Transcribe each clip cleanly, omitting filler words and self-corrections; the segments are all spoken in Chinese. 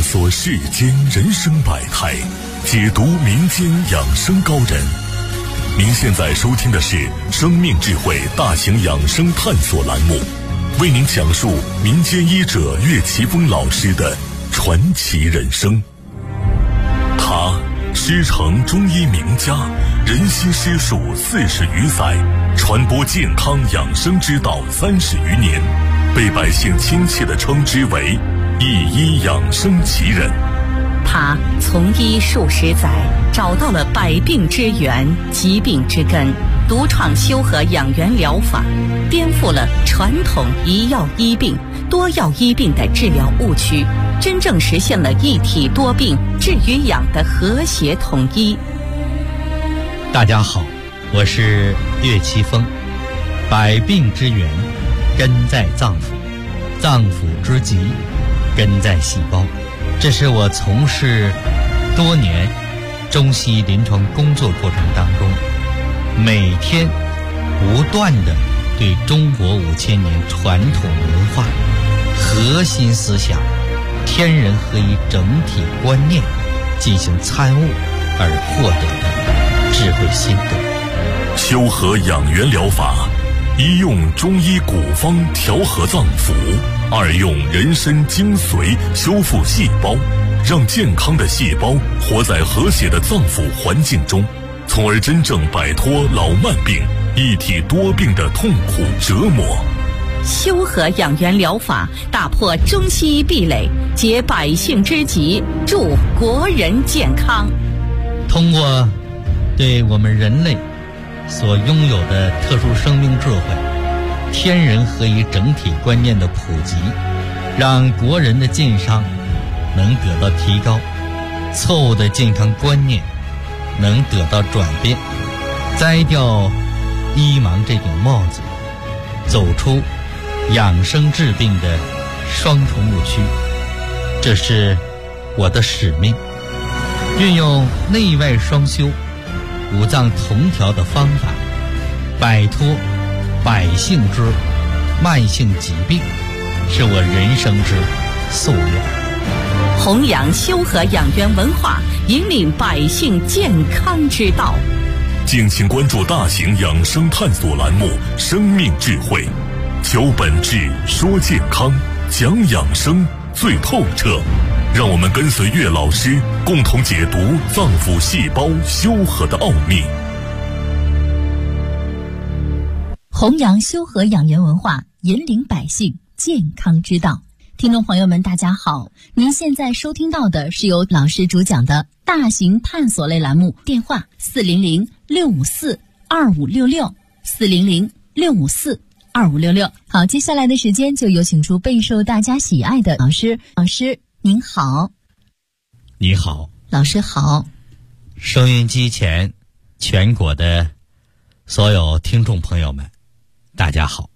索世间人生百态，解读民间养生高人。您现在收听的是生命智慧大型养生探索栏目，为您讲述民间医者岳奇峰老师的传奇人生。他师承中医名家，人心师术40余载，传播健康养生之道30余年，被百姓亲切地称之为一医养生奇人。 他从医数十载，找到了百病之源、疾病之根，独创修和养元疗法，颠覆了传统一药医病、多药医病的治疗误区，真正实现了一体多病治与养的和谐统一。 大家好，我是岳奇峰。百病之源根在脏腑，脏腑之疾根在细胞。这是我从事多年中西医临床工作过程当中，每天不断地对中国5000年传统文化核心思想天人合一整体观念进行参悟而获得的智慧心得。 修和养元疗法，一用中医古方调和脏腑，二用人参精髓修复细胞，让健康的细胞活在和谐的脏腑环境中，从而真正摆脱老慢病、一体多病的痛苦折磨。 修和养元疗法打破中西医壁垒，解百姓之急，助国人健康。 通过对我们人类所拥有的特殊生命智慧、天人合一整体观念的普及，让国人的健康能得到提高，错误的健康观念能得到转变，摘掉医盲这顶帽子，走出养生治病的双重误区。这是我的使命，运用内外双修、五脏同调的方法，摆脱百姓之慢性疾病，是我人生之夙愿。 弘扬修和养元文化，引领百姓健康之道。 敬请关注大型养生探索栏目《生命智慧》，求本质，说健康，讲养生最透彻。让我们跟随岳老师，共同解读脏腑细胞修和的奥秘。 弘扬修和养元文化，引领百姓健康之道。听众朋友们大家好，您现在收听到的是由老师主讲的大型探索类栏目，电话400-654-2566 400-654-2566。好，接下来的时间就有请出备受大家喜爱的老师。老师您好。 你好。 老师好。 收音机前全国的所有听众朋友们大家好。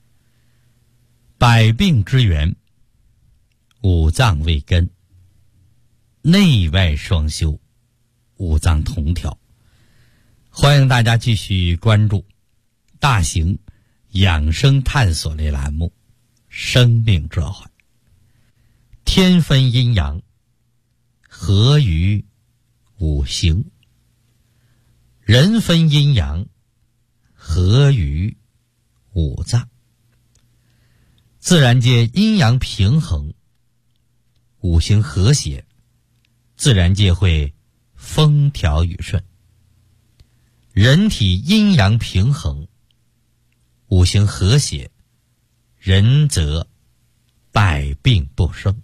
百病之源，五脏为根，内外双修，五脏同调。欢迎大家继续关注大型养生探索类栏目《生命智慧》。天分阴阳，合于五行；人分阴阳，合于五脏。自然界阴阳平衡，五行和谐，自然界会风调雨顺。人体阴阳平衡，五行和谐，人则百病不生。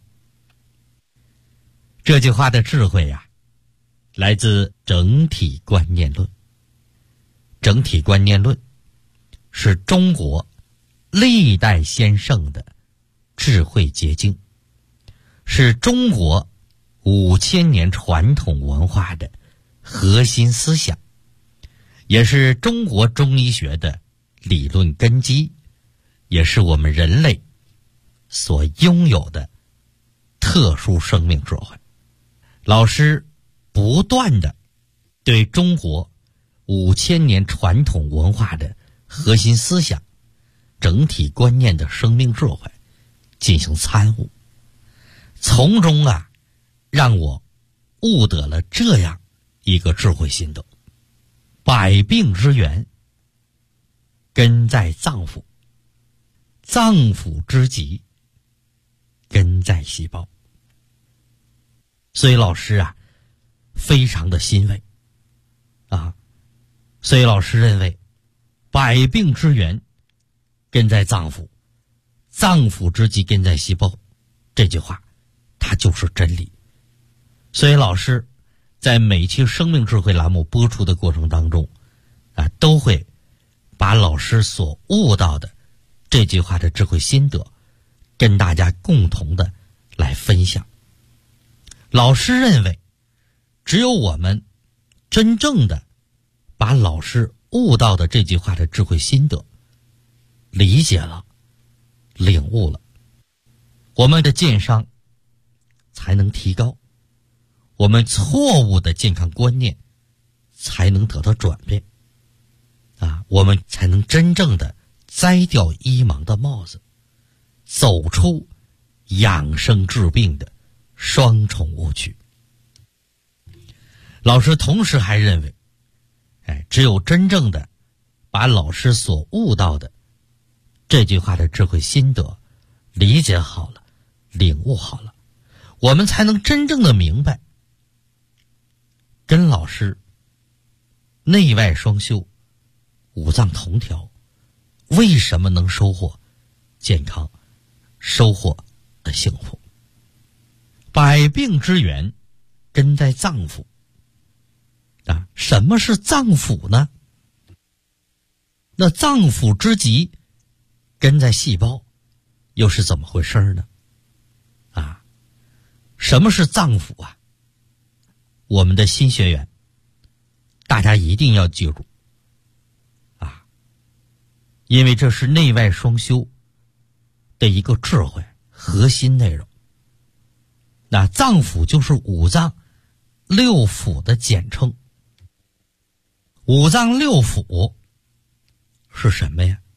这句话的智慧呀，来自整体观念论。整体观念论是中国历代先圣的智慧结晶，是中国5000年传统文化的核心思想，也是中国中医学的理论根基，也是我们人类所拥有的特殊生命智慧。老师不断地对中国5000年传统文化的核心思想、整体观念的生命智慧进行参悟，从中让我悟得了这样一个智慧心得：百病之源根在脏腑，脏腑之疾根在细胞。所以老师啊，非常的欣慰啊。所以老师认为，百病之源根在脏腑，脏腑之疾根在细胞，这句话它就是真理。所以老师在每期生命智慧栏目播出的过程当中啊，都会把老师所悟到的这句话的智慧心得跟大家共同的来分享。老师认为，只有我们真正的把老师悟到的这句话的智慧心得理解了、领悟了，我们的健康才能提高，我们错误的健康观念才能得到转变啊，我们才能真正的摘掉医盲的帽子，走出养生治病的双重误区。老师同时还认为，只有真正的把老师所悟到的这句话的智慧心得理解好了、领悟好了，我们才能真正的明白，跟老师内外双修、五脏同调，为什么能收获健康、收获的幸福。百病之源根在脏腑啊，什么是脏腑呢？那脏腑之疾根在细胞，又是怎么回事呢？啊，什么是脏腑啊？我们的新学员大家一定要记住啊，因为这是内外双修的一个智慧核心内容。那脏腑就是五脏六腑的简称。五脏六腑是什么呀？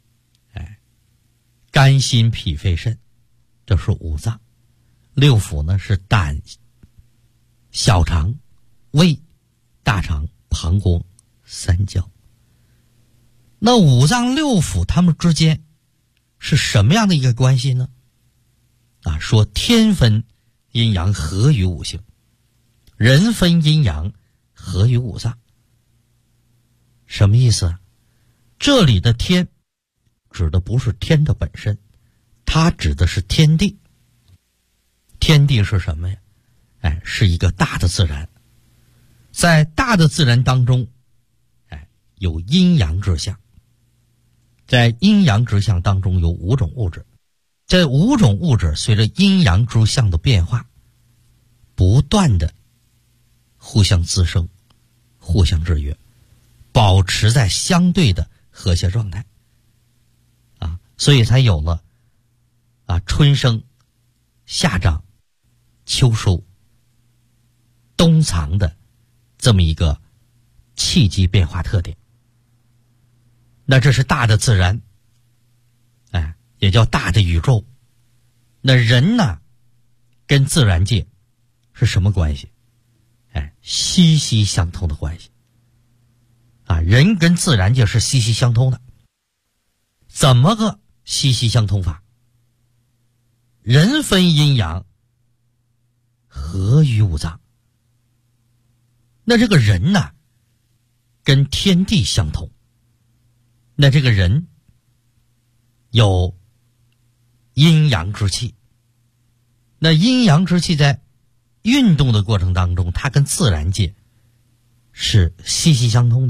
肝心脾肺肾，这是五脏。六腑呢是胆、小肠、胃、大肠、膀胱、三焦。那五脏六腑它们之间是什么样的一个关系呢？啊，说天分阴阳合于五行，人分阴阳合于五脏。什么意思啊？这里的天指的不是天的本身，它指的是天地。天地是什么呀？是一个大的自然。在大的自然当中，有阴阳之象。在阴阳之象当中有五种物质，这五种物质随着阴阳之象的变化，不断的互相滋生、互相制约，保持在相对的和谐状态啊，所以才有了春生、夏长、秋收、冬藏的这么一个气机变化特点。那这是大的自然，也叫大的宇宙。那人呢，跟自然界是什么关系？息息相通的关系啊！人跟自然界是息息相通的。怎么个息息相通法？人分阴阳，合于五脏。那这个人呢，跟天地相通。那这个人有阴阳之气，那阴阳之气在运动的过程当中，它跟自然界是息息相通的。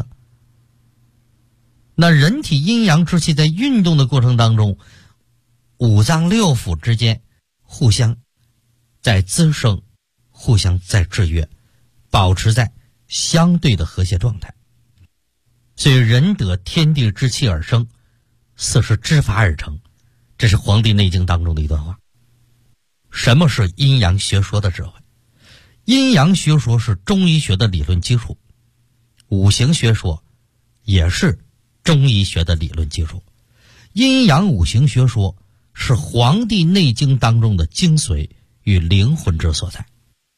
那人体阴阳之气在运动的过程当中，五脏六腑之间互相在滋生，互相在制约，保持在相对的和谐状态。所以人得天地之气而生，色是之法而成，这是《黄帝内经》当中的一段话。什么是阴阳学说的智慧？阴阳学说是中医学的理论基础，五行学说也是中医学的理论基础。阴阳五行学说是《黄帝内经》当中的精髓与灵魂之所在。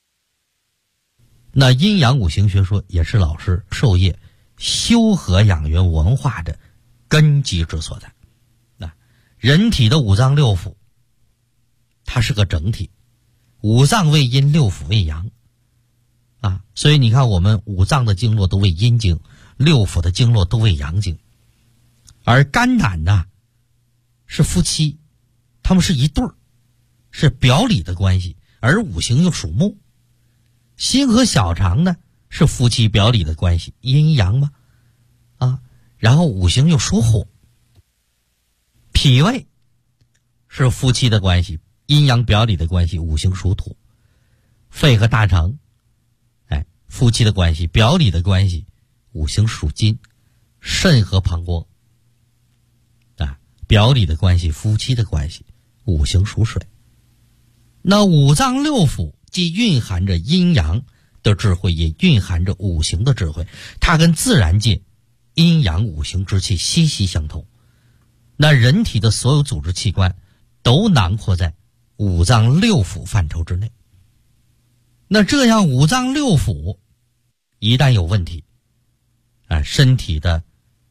那阴阳五行学说也是老师授业修和养元文化的根基之所在。那人体的五脏六腑，它是个整体，五脏为阴，六腑为阳啊，所以你看我们五脏的经络都为阴经，六腑的经络都为阳经。而肝胆呢是夫妻，他们是一对儿，是表里的关系，而五行又属木。心和小肠呢是夫妻表里的关系，阴阳嘛啊，然后五行又属火。脾胃是夫妻的关系，阴阳表里的关系，五行属土。肺和大肠夫妻的关系，表里的关系，五行属金。肾和膀胱表里的关系，夫妻的关系，五行属水。那五脏六腑既蕴含着阴阳的智慧，也蕴含着五行的智慧，它跟自然界阴阳五行之气息息相通。那人体的所有组织器官都囊括在五脏六腑范畴之内。那这样五脏六腑一旦有问题，身体的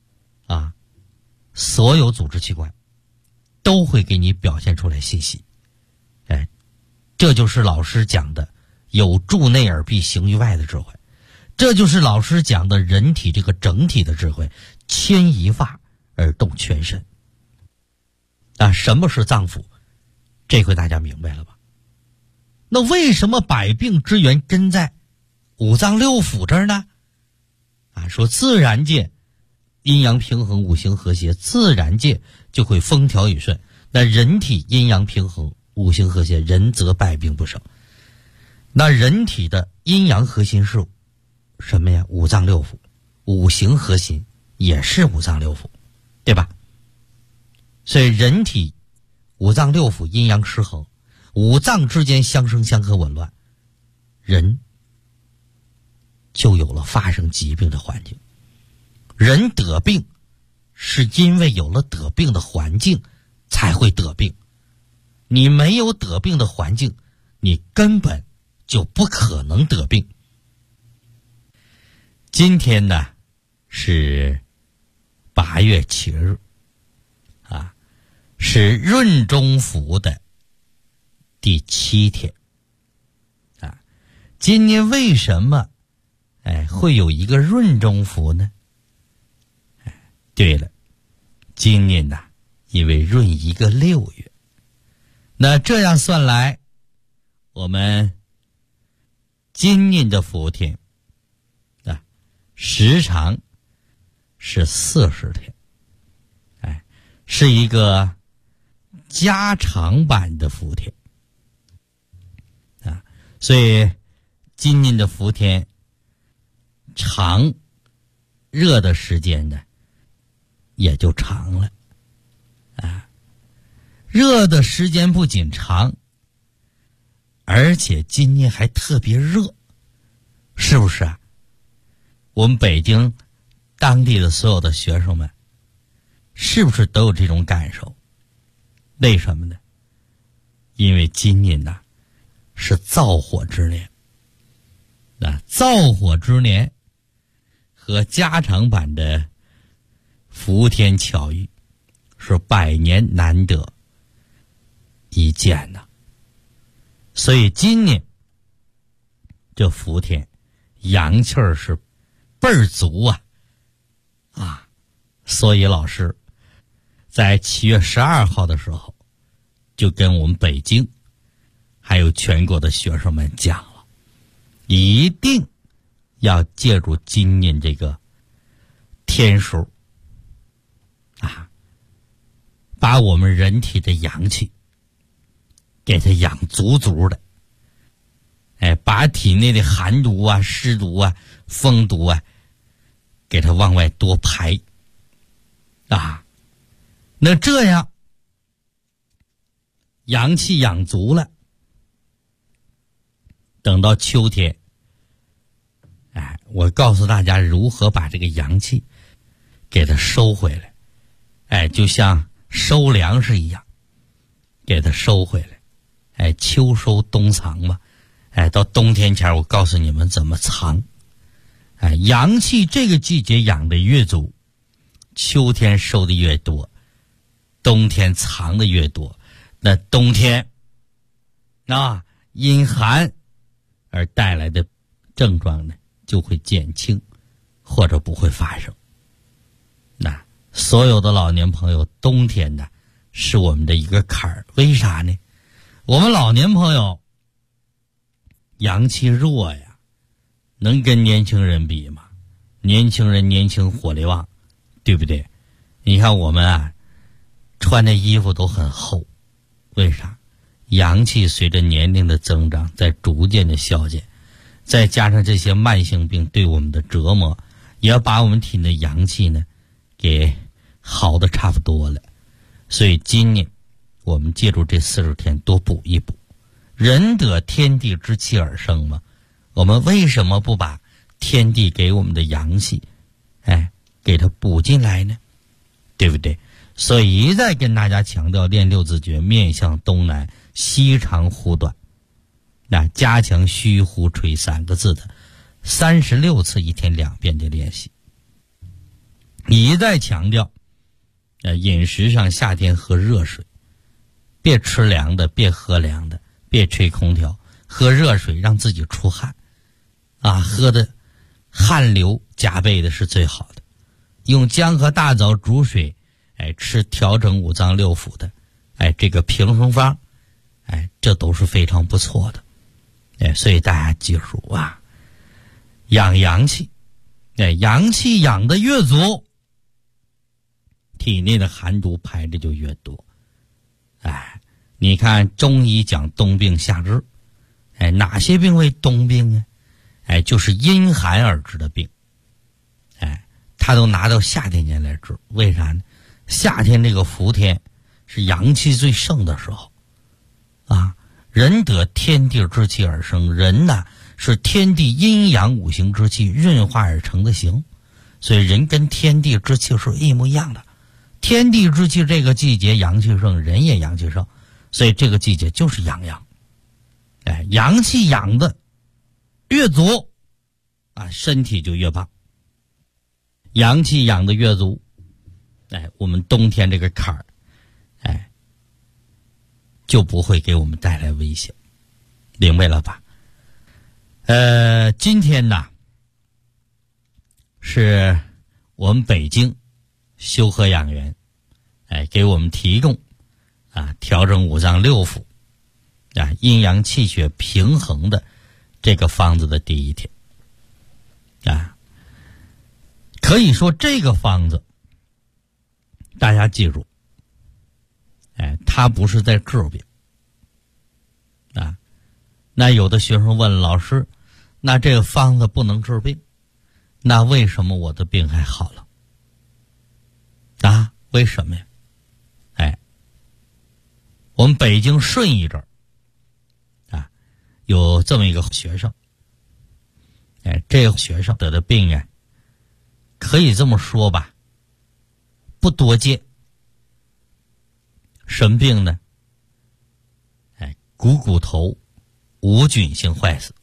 所有组织器官都会给你表现出来信息。这就是老师讲的有助内而必行于外的智慧，这就是老师讲的人体这个整体的智慧，牵一发而动全身。什么是脏腑？这回大家明白了吧？那为什么百病之源根在五脏六腑这儿呢？说自然界阴阳平衡，五行和谐，自然界就会风调雨顺。那人体阴阳平衡，五行和谐，人则百病不生。那人体的阴阳核心是什么呀？五脏六腑。五行核心也是五脏六腑，对吧？所以人体五脏六腑阴阳失衡，五脏之间相生相克紊乱，人就有了发生疾病的环境。人得病是因为有了得病的环境才会得病，你没有得病的环境，你根本就不可能得病。今天呢是8月7日是闰中伏的第7天今年为什么会有一个闰中伏呢？对了，今年因为闰一个6月，那这样算来，我们今年的伏天时长是40天，是一个加长版的伏天所以今年的伏天长，热的时间呢也就长了热的时间不仅长，而且今年还特别热，是不是我们北京当地的所有的学生们是不是都有这种感受？为什么呢？因为今年是燥火之年。燥火之年和加长版的伏天巧遇是100年难得一见所以今年这伏天阳气儿是倍儿足所以老师在7月12号的时候就跟我们北京还有全国的学生们讲了，一定要借助今年这个天数把我们人体的阳气给它养足足的，把体内的寒毒湿毒风毒给它往外多排那这样阳气养足了，等到秋天我告诉大家如何把这个阳气给它收回来就像收粮食一样，给它收回来秋收冬藏嘛到冬天前我告诉你们怎么藏。阳气这个季节养的越足，秋天收的越多，冬天藏的越多，那冬天阴寒而带来的症状呢就会减轻或者不会发生。那所有的老年朋友，冬天呢是我们的一个坎儿，为啥呢？我们老年朋友阳气弱呀，能跟年轻人比吗？年轻人年轻火力旺，对不对？你看我们穿的衣服都很厚，为啥？阳气随着年龄的增长在逐渐的消减，再加上这些慢性病对我们的折磨，也要把我们体内阳气呢给好的差不多了。所以今年我们借助这40天多补一补。人得天地之气而生嘛，我们为什么不把天地给我们的阳气给它补进来呢？对不对？所以一再跟大家强调练六字诀，面向东南，西长呼短，加强虚呼吹3个字的36次1天2遍的练习。一再强调饮食上夏天喝热水，别吃凉的，别喝凉的，别吹空调，喝热水让自己出汗喝的汗流浃背的是最好的。用姜和大枣煮水吃调整五脏六腑的这个平衡方这都是非常不错的。所以大家记住养阳气，阳气养得越足，体内的寒毒排的就越多。你看中医讲冬病夏治，哪些病为冬病呢？就是阴寒而治的病，他都拿到夏天间来治。为啥呢？夏天这个伏天是阳气最盛的时候人得天地之气而生，人是天地阴阳五行之气润化而成的形，所以人跟天地之气是一模一样的。天地之气这个季节阳气盛，人也阳气盛，所以这个季节就是养阳。阳气养的越足身体就越棒。阳气养的越足，我们冬天这个坎儿就不会给我们带来危险，明白了吧？今天是我们北京修和养元给我们提供调整五脏六腑阴阳气血平衡的这个方子的第一天可以说这个方子大家记住它不是在治病那有的学生问老师，那这个方子不能治病，那为什么我的病还好了为什么呀？我们北京顺义这儿有这么一个学生这个学生得的病可以这么说吧，不多见。什么病呢？股骨头无菌性坏死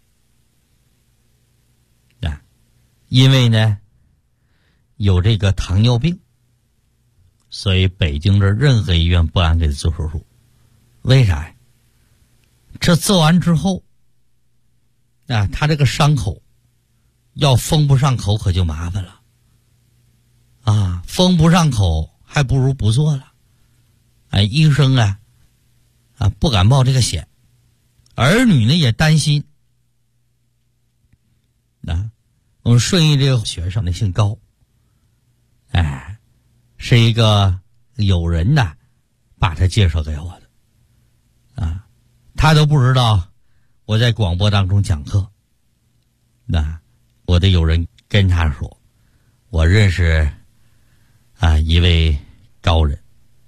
因为呢有这个糖尿病，所以北京这任何医院不敢给他做手术。为啥呀？这做完之后他这个伤口要封不上口可就麻烦了封不上口还不如不做了。医生不敢冒这个险，儿女呢也担心。我们顺义这个学生呢姓高，是一个友人把他介绍给我的他都不知道我在广播当中讲课。我的友人跟他说，我认识一位高人，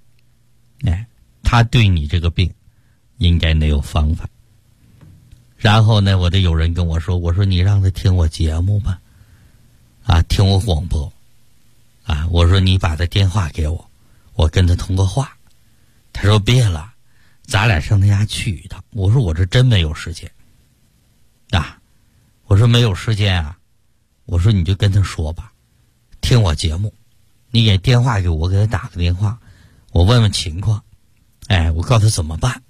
他对你这个病应该能有方法。然后呢我的友人跟我说，我说你让他听我节目吧听我广播我说你把他电话给我，我跟他通个话。他说别了，咱俩上他家去一趟。我说我这真没有时间我说没有时间啊，我说你就跟他说吧，听我节目，你给电话给我，给他打个电话，我问问情况，我告诉他怎么办。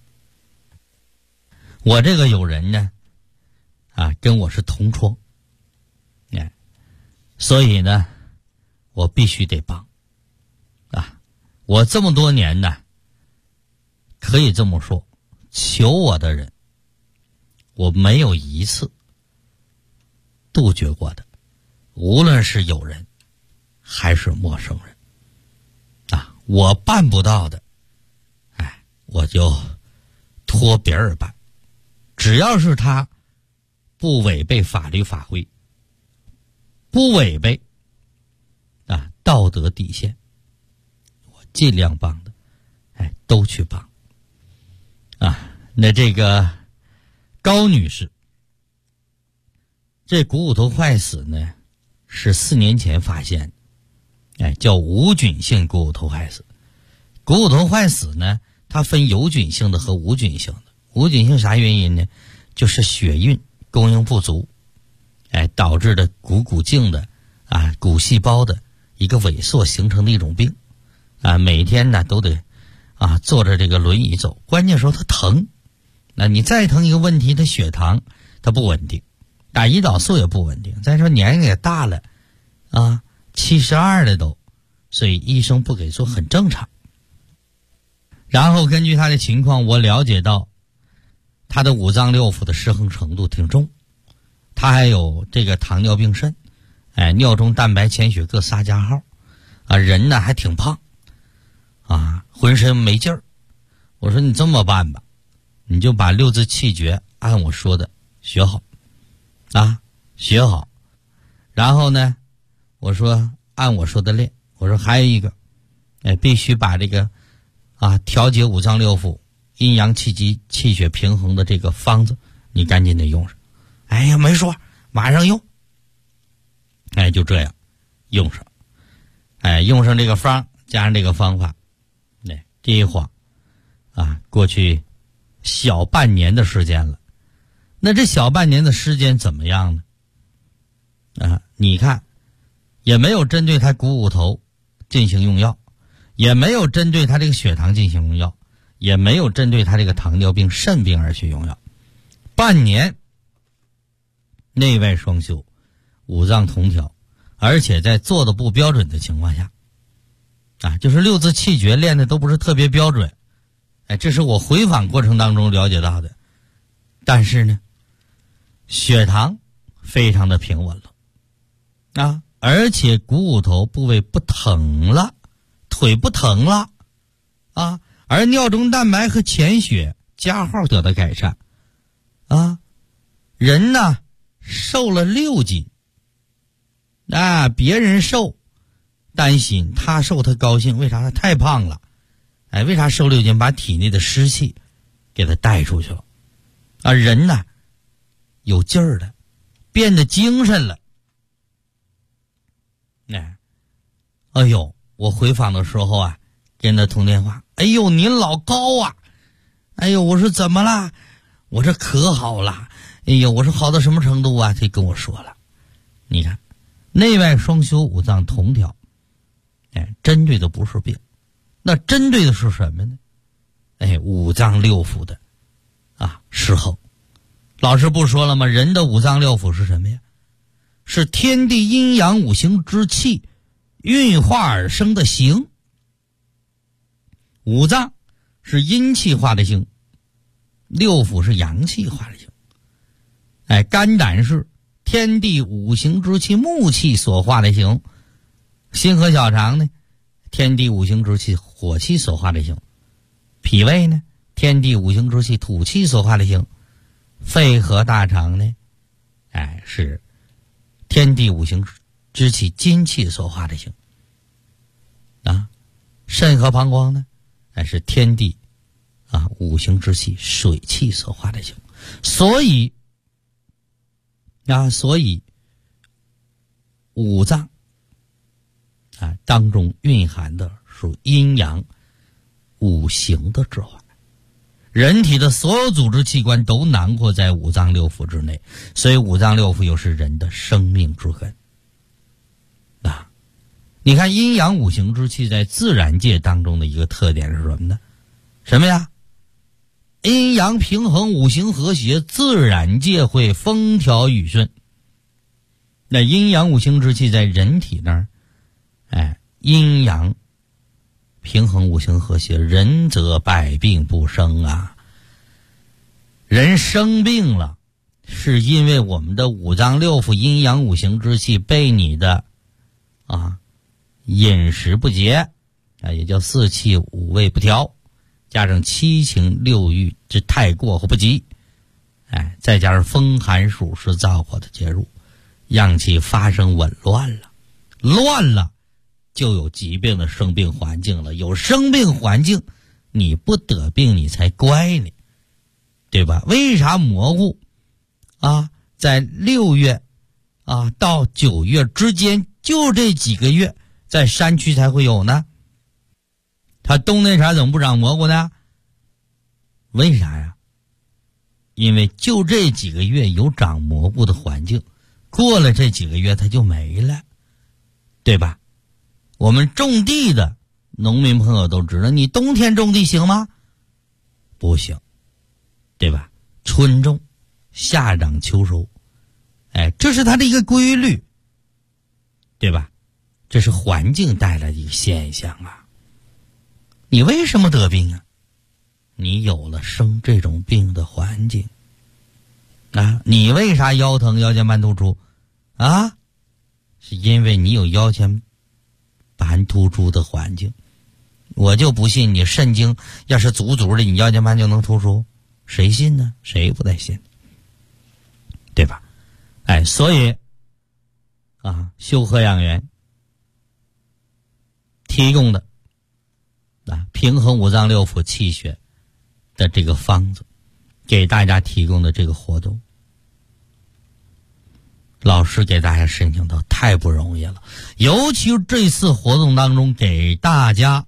我这个友人呢，跟我是同窗，所以呢，我必须得帮，我这么多年呢，可以这么说，求我的人，我没有一次杜绝过的，无论是友人还是陌生人，我办不到的，我就托别人办，只要是他不违背法律法规，不违背道德底线，我尽量帮的，都去帮。那这个高女士，这股骨头坏死呢，是4年前发现的，叫无菌性股骨头坏死。股骨头坏死呢，它分有菌性的和无菌性的。无菌性啥原因呢？就是血运供应不足，导致的骨茎的骨细胞的一个萎缩形成的一种病，每天呢都得坐着这个轮椅走，关键时候它疼，那你再疼一个问题，它血糖它不稳定，打胰岛素也不稳定，再说年龄也大了72了都，所以医生不给做很正常。然后根据他的情况，我了解到他的五脏六腑的失衡程度挺重，他还有这个糖尿病肾，尿中蛋白潜血各仨加号，人呢还挺胖，浑身没劲儿。我说你这么办吧，你就把6字气诀按我说的学好，学好。然后呢，我说按我说的练。我说还有一个，必须把这个调节五脏六腑、阴阳气机、气血平衡的这个方子，你赶紧得用上。哎呀，没说，马上用。就这样用上。用上这个方，加上这个方法，这一晃过去小半年的时间了。那这小半年的时间怎么样呢？你看，也没有针对他股骨头进行用药，也没有针对他这个血糖进行用药，也没有针对他这个糖尿病肾病而去用药。半年内外双修，五脏同调，而且在做的不标准的情况下，就是6字气诀练的都不是特别标准，这是我回访过程当中了解到的。但是呢，血糖非常的平稳了，而且股骨头部位不疼了，腿不疼了，而尿中蛋白和潜血加号得到改善，人呢瘦了6斤，别人瘦担心，他瘦他高兴，为啥？他太胖了，为啥瘦6斤？把体内的湿气给他带出去了，人呢有劲儿了，变得精神了。哎呦，我回访的时候跟他通电话，哎呦您老高啊，哎呦我说怎么啦？我说可好了，哎呦我说好到什么程度他跟我说了，你看内外双修，五脏同调，针对的不是病，那针对的是什么呢？五脏六腑的失衡。老师不说了吗？人的五脏六腑是什么呀？是天地阴阳五行之气运化而生的形。五脏是阴气化的形，六腑是阳气化的形。肝胆是天地五行之气木气所化的形，心和小肠呢，天地五行之气火气所化的形，脾胃呢，天地五行之气土气所化的形，肺和大肠呢，是天地五行之气金气所化的形，肾和膀胱呢，是天地五行之气水气所化的形。所以五脏当中蕴含的是阴阳五行的智慧。 人体的所有组织器官都囊括在五脏六腑之内，所以五脏六腑又是人的生命之根。你看阴阳五行之气在自然界当中的一个特点是什么呢？什么呀？阴阳平衡，五行和谐，自然界会风调雨顺。那阴阳五行之气在人体那儿，阴阳平衡，五行和谐，人则百病不生啊。人生病了，是因为我们的五脏六腑阴阳五行之气被你的饮食不节，也叫四气五味不调，加上七情六欲之太过或不及，再加上风寒暑湿燥火的介入，阳气发生紊乱了，乱了就有疾病的生病环境了，有生病环境你不得病你才乖呢，对吧？为啥蘑菇在6月到9月之间，就这几个月在山区才会有呢？它冬天啥怎么不长蘑菇呢？为啥呀？因为就这几个月有长蘑菇的环境，过了这几个月它就没了，对吧？我们种地的农民朋友都知道，你冬天种地行吗？不行，对吧？春种夏长秋收，这是它的一个规律，对吧？这是环境带来的一个现象啊。你为什么得病啊？你有了生这种病的环境你为啥腰疼腰间盘突出是因为你有腰间盘突出的环境。我就不信你肾经要是足足的，你腰间盘就能突出，谁信呢？谁不带信，对吧？所以修和养元提供的平衡五脏六腑气血的这个方子，给大家提供的这个活动，老师给大家申请到太不容易了。尤其是这次活动当中给大家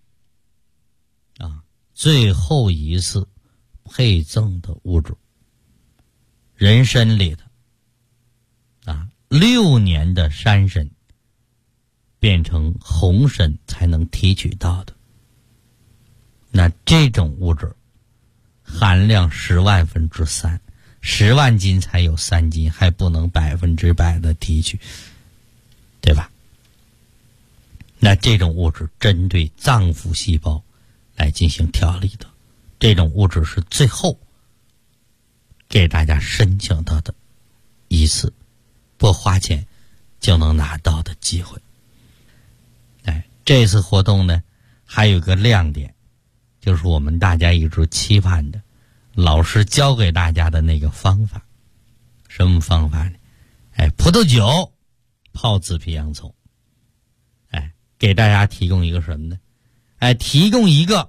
最后一次配赠的物质，人参里的6年的山参变成红参才能提取到的，那这种物质含量10万分之3，10万斤才有3斤，还不能100%的提取，对吧？那这种物质针对脏腑细胞来进行调理的，这种物质是最后给大家申请到的一次不花钱就能拿到的机会。这次活动呢还有个亮点，就是我们大家一直期盼的老师教给大家的那个方法。什么方法呢？葡萄酒泡紫皮洋葱，给大家提供一个什么呢？提供一个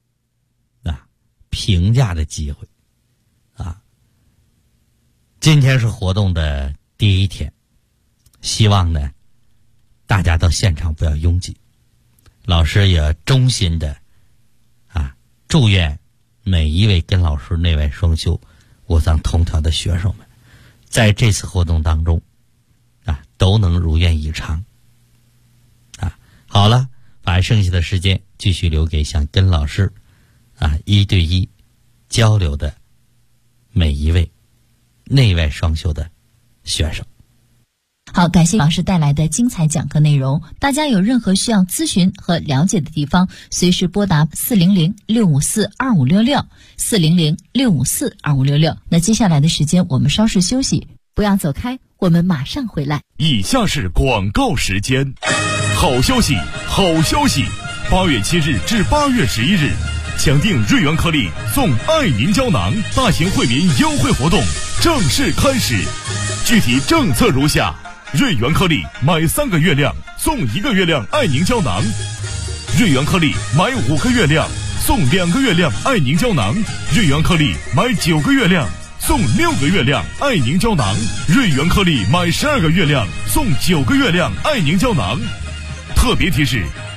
评价的机会今天是活动的第1天，希望呢大家到现场不要拥挤，老师也衷心的祝愿每一位跟老师内外双修五脏通调的学生们，在这次活动当中都能如愿以偿好了，把剩下的时间继续留给想跟老师1对1交流的每一位内外双修的学生。 好，感谢老师带来的精彩讲课内容。大家有任何需要咨询和了解的地方，随时拨打400-654-2566，400-654-2566。那接下来的时间我们稍事休息，不要走开，我们马上回来。 以下是广告时间。好消息，好消息！8月7日至8月11日，抢订瑞元颗粒送爱凝胶囊大型惠民优惠活动正式开始。具体政策如下：瑞元颗粒买3个月亮送1个月亮爱凝胶囊，瑞元颗粒买5个月亮送2个月亮爱凝胶囊，瑞元颗粒买9个月亮送6个月亮爱凝胶囊，瑞元颗粒买12个月亮送9个月亮爱凝胶囊。特别提示，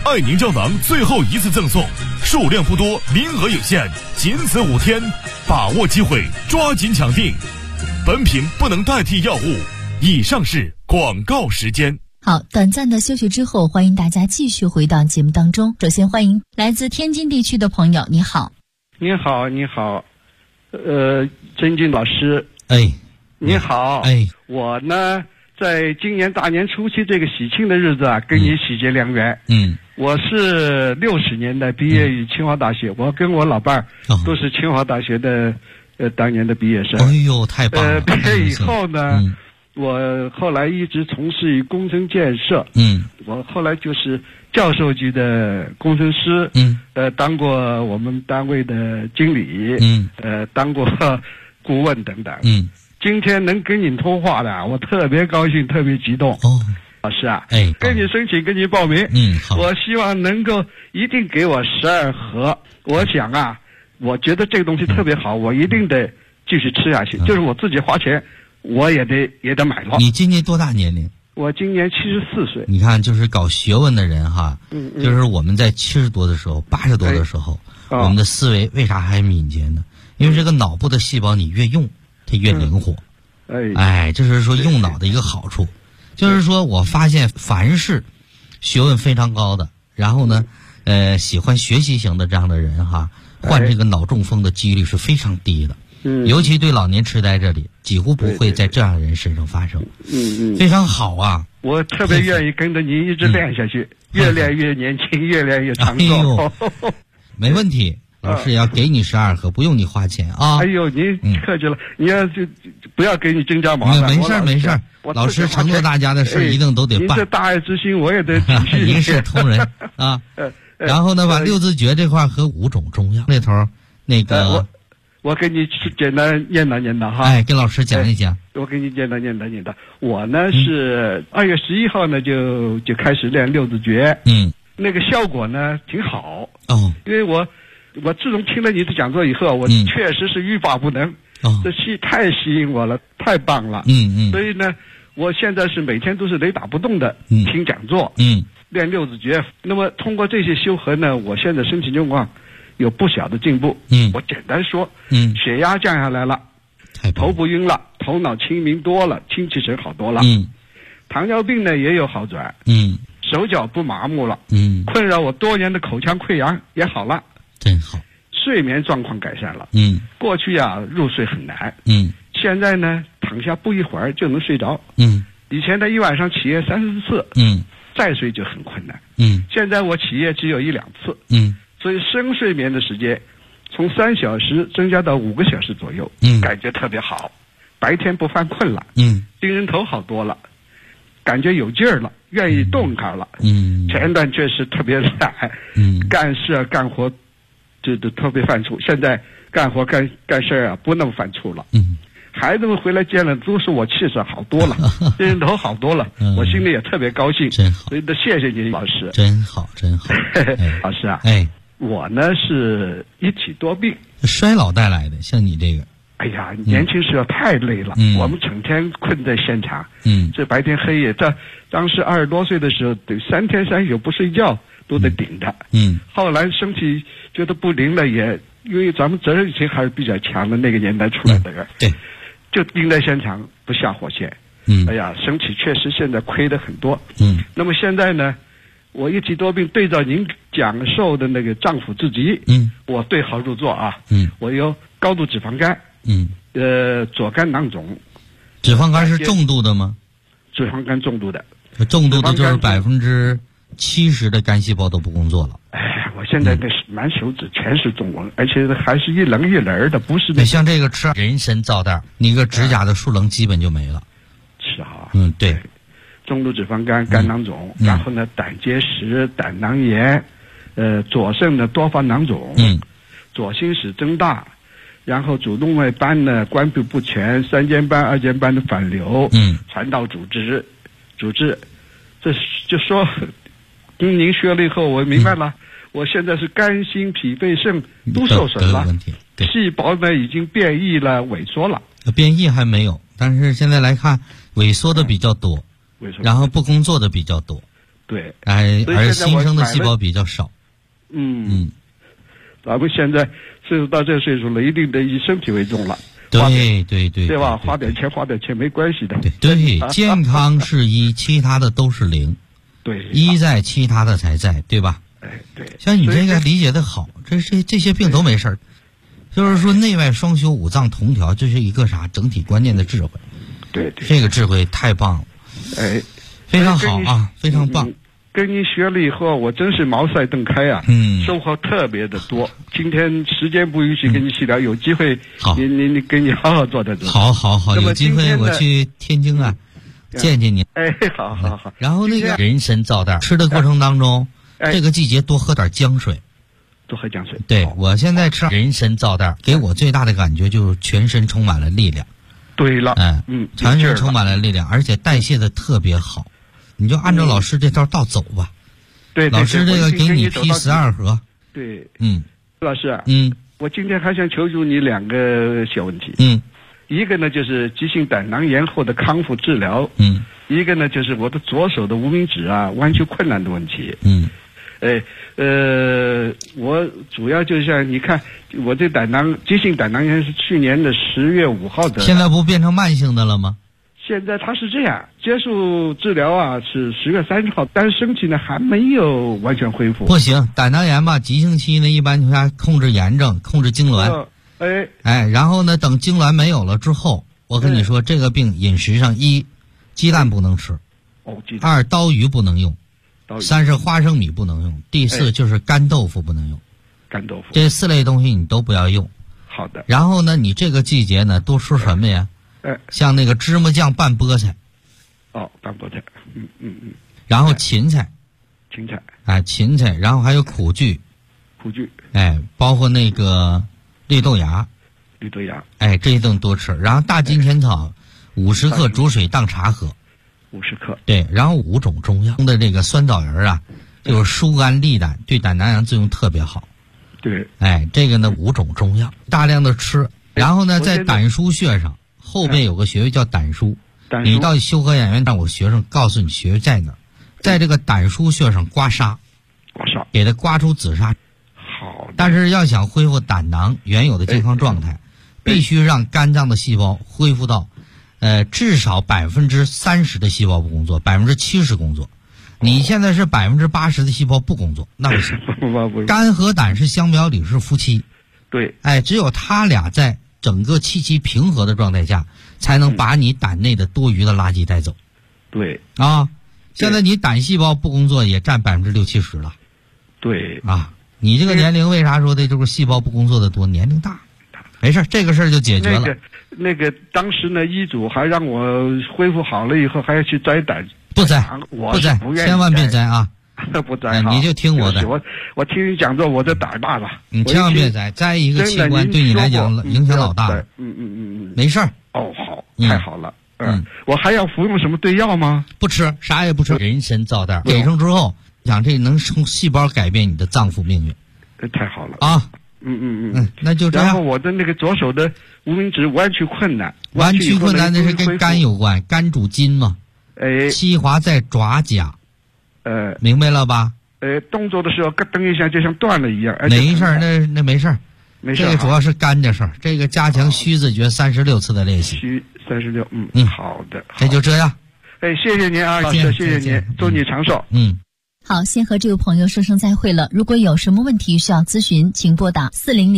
爱宁胶囊最后一次赠送，数量不多，名额有限，仅此5天，把握机会，抓紧抢订。本品不能代替药物。以上是广告时间。 好，短暂的休息之后，欢迎大家继续回到节目当中。首先欢迎来自天津地区的朋友，你好。 你好，你好，曾静老师。 哎， 你好。 哎， 我呢，在今年大年初七这个喜庆的日子啊，跟你喜结良缘。我是60年代毕业于清华大学，我跟我老伴儿都是清华大学的当年的毕业生。 哎呦，太棒了！ 毕业以后呢，我后来一直从事于工程建设。我后来就是教授级的工程师。当过我们单位的经理。当过顾问等等。今天能跟你通话的，我特别高兴，特别激动。 哦， 老师啊， 跟你申请，跟你报名。 好。 我希望能够一定给我12盒。我想啊，我觉得这个东西特别好，我一定得继续吃下去。就是我自己花钱，我也得买了。 你今年多大年龄？ 我今年74岁。 你看，就是搞学问的人哈，就是我们在70多的时候、80多的时候，我们的思维为啥还敏捷呢？因为这个脑部的细胞你越用，它越灵活。这是说用脑的一个好处。就是说我发现凡是学问非常高的，然后呢喜欢学习型的这样的人哈，患这个脑中风的几率是非常低的。尤其对老年痴呆这里几乎不会在这样的人身上发生。非常好啊！ 我特别愿意跟着您一直练下去，越练越年轻，越练越长寿。 没问题。老师也要给你12盒，不用你花钱啊！ 哎呦，您客气了，你要就不要给你增加麻烦。 没事，老师承诺大家的事一定都得办。 您这大爱之心，我也得体恤。 您是同仁啊。然后呢，把六字诀这块和5种中药那头那个， 我给你简单念叨哈。 跟老师讲一讲。 我给你简单念叨。我呢是2月11号呢就开始练六字诀。那个效果呢挺好。因为我自从听了你的讲座以后，我确实是欲罢不能。这戏太吸引我了，太棒了。所以呢，我现在是每天都是雷打不动的听讲座。练六字诀。那么通过这些修和呢，我现在身体状况有不小的进步。我简单说，血压降下来了，头不晕了，头脑清明多了，精气神好多了。糖尿病呢也有好转。手脚不麻木了。困扰我多年的口腔溃疡也好了。 真好。 睡眠状况改善了。过去啊入睡很难。现在呢躺下不一会儿就能睡着。以前的一晚上起夜30次。再睡就很困难。现在我起夜只有1-2次。所以深睡眠的时间从3小时增加到5个小时左右。感觉特别好，白天不犯困了。精神头好多了，感觉有劲儿了，愿意动弹了。前段确实特别懒。干事干活就特别犯怵，现在干活干事啊不那么犯怵了。孩子们回来见了都说我气色好多了，精神头好多了。我心里也特别高兴。 真好。 所以谢谢您老师。 真好。 老师啊。我呢是一体多病， 衰老带来的。像你这个， 哎呀，年轻时候太累了。我们整天困在现场。这白天黑夜，当时20多岁的时候，得3天3宿不睡觉都得顶着。后来身体觉得不灵了，也因为咱们责任心还是比较强的，那个年代出来的人。 对。 就盯在现场不下火线。哎呀，身体确实现在亏得很多。那么现在呢，我一体多病对照您讲授的那个脏腑制疾。我对号入座啊。我有高度脂肪肝。左肝囊肿。 脂肪肝是重度的吗？ 脂肪肝重度的。 重度的就是70%的肝细胞都不工作了。 我现在那满手指全是肿纹，而且还是一棱一棱的，不是那。 像这个吃人参皂带，你个指甲的竖棱基本就没了。 是哈。 对。 中度脂肪肝、肝囊肿，然后呢胆结石、胆囊炎，左肾的多发囊肿，左心室增大，然后主动脉斑呢关闭不全，三尖斑、二尖斑的反流，传导组织，这就说跟您学了以后，我明白了。我现在是肝、心、脾、肺、肾都受损了，细胞呢已经变异了、萎缩了。 变异还没有，但是现在来看，萎缩的比较多，然后不工作的比较多。 对， 而新生的细胞比较少。 咱们现在岁数到这岁数了，一定得以身体为重了。 对吧？花点钱没关系的。 对，健康是一，其他的都是零。 对， 一在，其他的才在，对吧？ 对。 像你这个理解的好，这些病都没事儿。就是说内外双修，五脏同调，这是一个整体观念的智慧。 对， 这个智慧太棒了。非常好啊，非常棒。 跟您学了以后，我真是茅塞顿开啊！收获特别的多。今天时间不允许跟你细聊，有机会你跟你好好坐在这。 好，有机会我去天津啊，见见您。 好。 然后那个人参皂袋吃的过程当中，这个季节多喝点姜水。 多喝姜水。 对，我现在吃人参皂袋，给我最大的感觉就是全身充满了力量。 对了， 全身充满了力量，而且代谢的特别好。你就按照老师这道走吧。 对， 老师这个给你批12盒。 对，老师，我今天还想求助你2个小问题。一个呢就是急性胆囊炎后的康复治疗。一个呢就是我的左手的无名指弯曲困难的问题。我主要就像你看，我这急性胆囊炎是去年的10月5号的。 现在不变成慢性的了吗？ 现在它是这样，结束治疗是10月30号，但是身体呢还没有完全恢复。 不行，胆囊炎吧，急性期呢一般情况下控制炎症，控制痉挛。然后呢，等痉挛没有了之后，我跟你说，这个病饮食上1，鸡蛋不能吃；2，刀鱼不能用；3是花生米不能用；第4就是干豆腐不能用。 干豆腐这4类东西你都不要用。 好的。 然后呢，你这个季节呢多吃什么呀？像那个芝麻酱拌菠菜。 拌菠菜。 然后芹菜。芹菜，然后还有苦苣。包括那个绿豆芽。这一顿多吃。然后大金钱草50克煮水当茶喝。 50克。 对，然后5种中药的这个酸枣仁就是疏肝利胆，对胆囊炎作用特别好。 对。 这个呢5种中药大量的吃，然后呢在胆腧穴上。后背有个穴位叫胆腧，你到修和养元让我学生告诉你穴位在哪儿，在这个胆腧穴上刮痧，给它刮出紫砂。 好。 但是要想恢复胆囊原有的健康状态，必须让肝脏的细胞恢复到，至少30%的细胞不工作，70%工作。你现在是80%的细胞不工作，那不行。肝和胆是相表里是夫妻。 对。 只有他俩在整个气机平和的状态下，才能把你胆内的多余的垃圾带走。 对。 现在你胆细胞不工作也占60-70%了。 对。 你这个年龄为啥说的就是细胞不工作的多？年龄大。没事，这个事儿就解决了。 那个当时呢，医嘱还让我恢复好了以后还要去摘胆。 不摘，千万别摘啊！ 不摘， 你就听我的。 我听你讲座，我这胆儿大了。 你千万别摘一个器官对你来讲影响老大。没事儿。 好，太好了。我还要服用什么对药吗？ 不吃，啥也不吃。人参皂袋给上之后，讲这能从细胞改变你的脏腑命运。 太好了啊！那就这样。 然后我的那个左手的无名指弯曲困难， 弯曲困难那是跟肝有关，肝主筋嘛。七华在爪甲。明白了吧？ 动作的时候咯噔一下，就像断了一样。 没事儿，那没事儿。这个主要是肝的事儿。这个加强虚字诀36次的练习。 虚36，好的。 这就这样。 谢谢您啊，老师，谢谢您，祝你长寿。 好，先和这位朋友说声再会了。如果有什么问题需要咨询，请拨打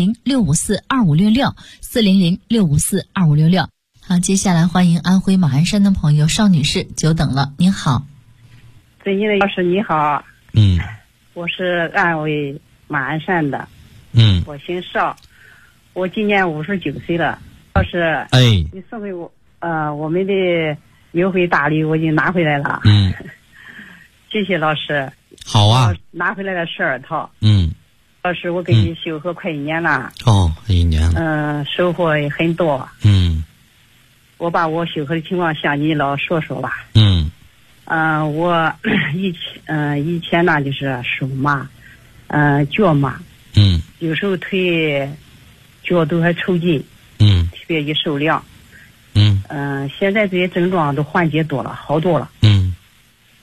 400-654-2566，400-654-2566。好，接下来欢迎安徽马鞍山的朋友邵女士，久等了，您好。 尊敬的老师你好。我是安徽马鞍山的。我姓邵，我今年59岁了。老师，你送给我我们的优惠大礼我已经拿回来了。谢谢老师。 好啊。 拿回来了12套。老师，我跟你修和快1年了。 1年了。 收获也很多。我把我修和的情况向你老说说吧。我以前呢就是手麻，脚麻。有时候腿脚都还抽筋。特别一受凉。现在这些症状都缓解多了，好多了。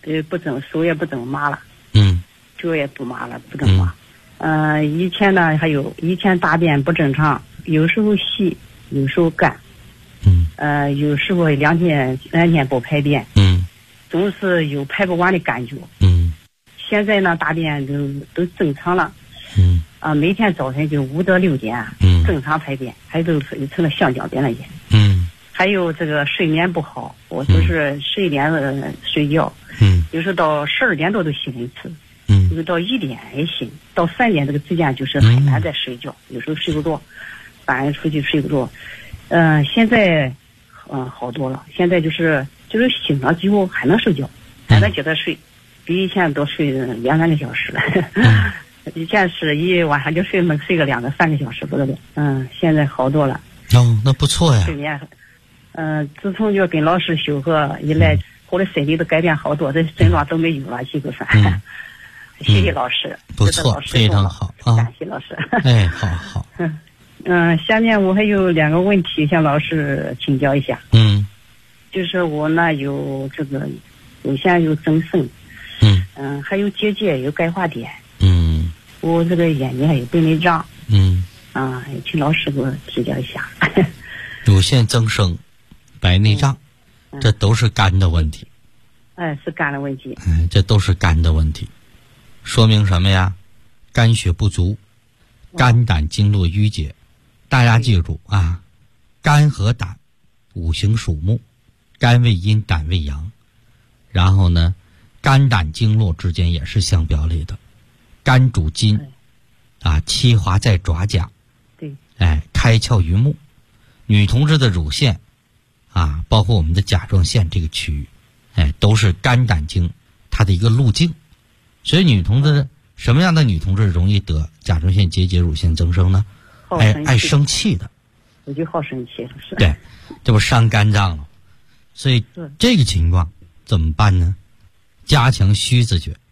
不怎么手也不怎么麻了，脚也不麻了，不怎么麻。以前呢，以前大便不正常，有时候稀，有时候干，有时候两天不排便，总是有排不完的感觉，现在呢，大便都正常了，每天早晨就5到6点，正常排便，还都成了橡胶便了也，还有这个睡眠不好，我就是11点睡觉，有时到12点多都醒一次，有时到1点也醒，到3点这个之间就是很难再睡觉，有时候睡不着，晚上出去睡不着，现在好多了，现在就是醒了之后还能睡觉，还能接着睡，比以前多睡2-3个小时了。以前是一晚上就能睡个2个3个小时不得了，现在好多了。 那不错呀。 睡眠，自从就跟老师修和以来，我的身体都改变好多，这症状都没有了，基本上。谢谢老师， 不错，非常好啊！ 感谢老师。 好。 下面我还有2个问题向老师请教一下。就是我呢有这个，有现在有增生，还有结节，有钙化点，我这个眼睛还有白内障，请老师给我指教一下。 乳腺增生、白内障，这都是肝的问题。 是肝的问题。 这都是肝的问题，说明什么呀？肝血不足，肝胆经络淤结。大家记住啊，肝和胆五行属木，肝为阴，胆为阳。然后呢，肝胆经络之间也是相表里的。肝主筋，七华在爪甲， 对， 开窍于目。女同志的乳腺，包括我们的甲状腺这个区域，都是肝胆经它的一个路径。所以女同志，什么样的女同志容易得甲状腺结节、乳腺增生呢？爱生气的。 我就好生气，是。 对，这不伤肝脏了。所以这个情况怎么办呢？加强虚字诀。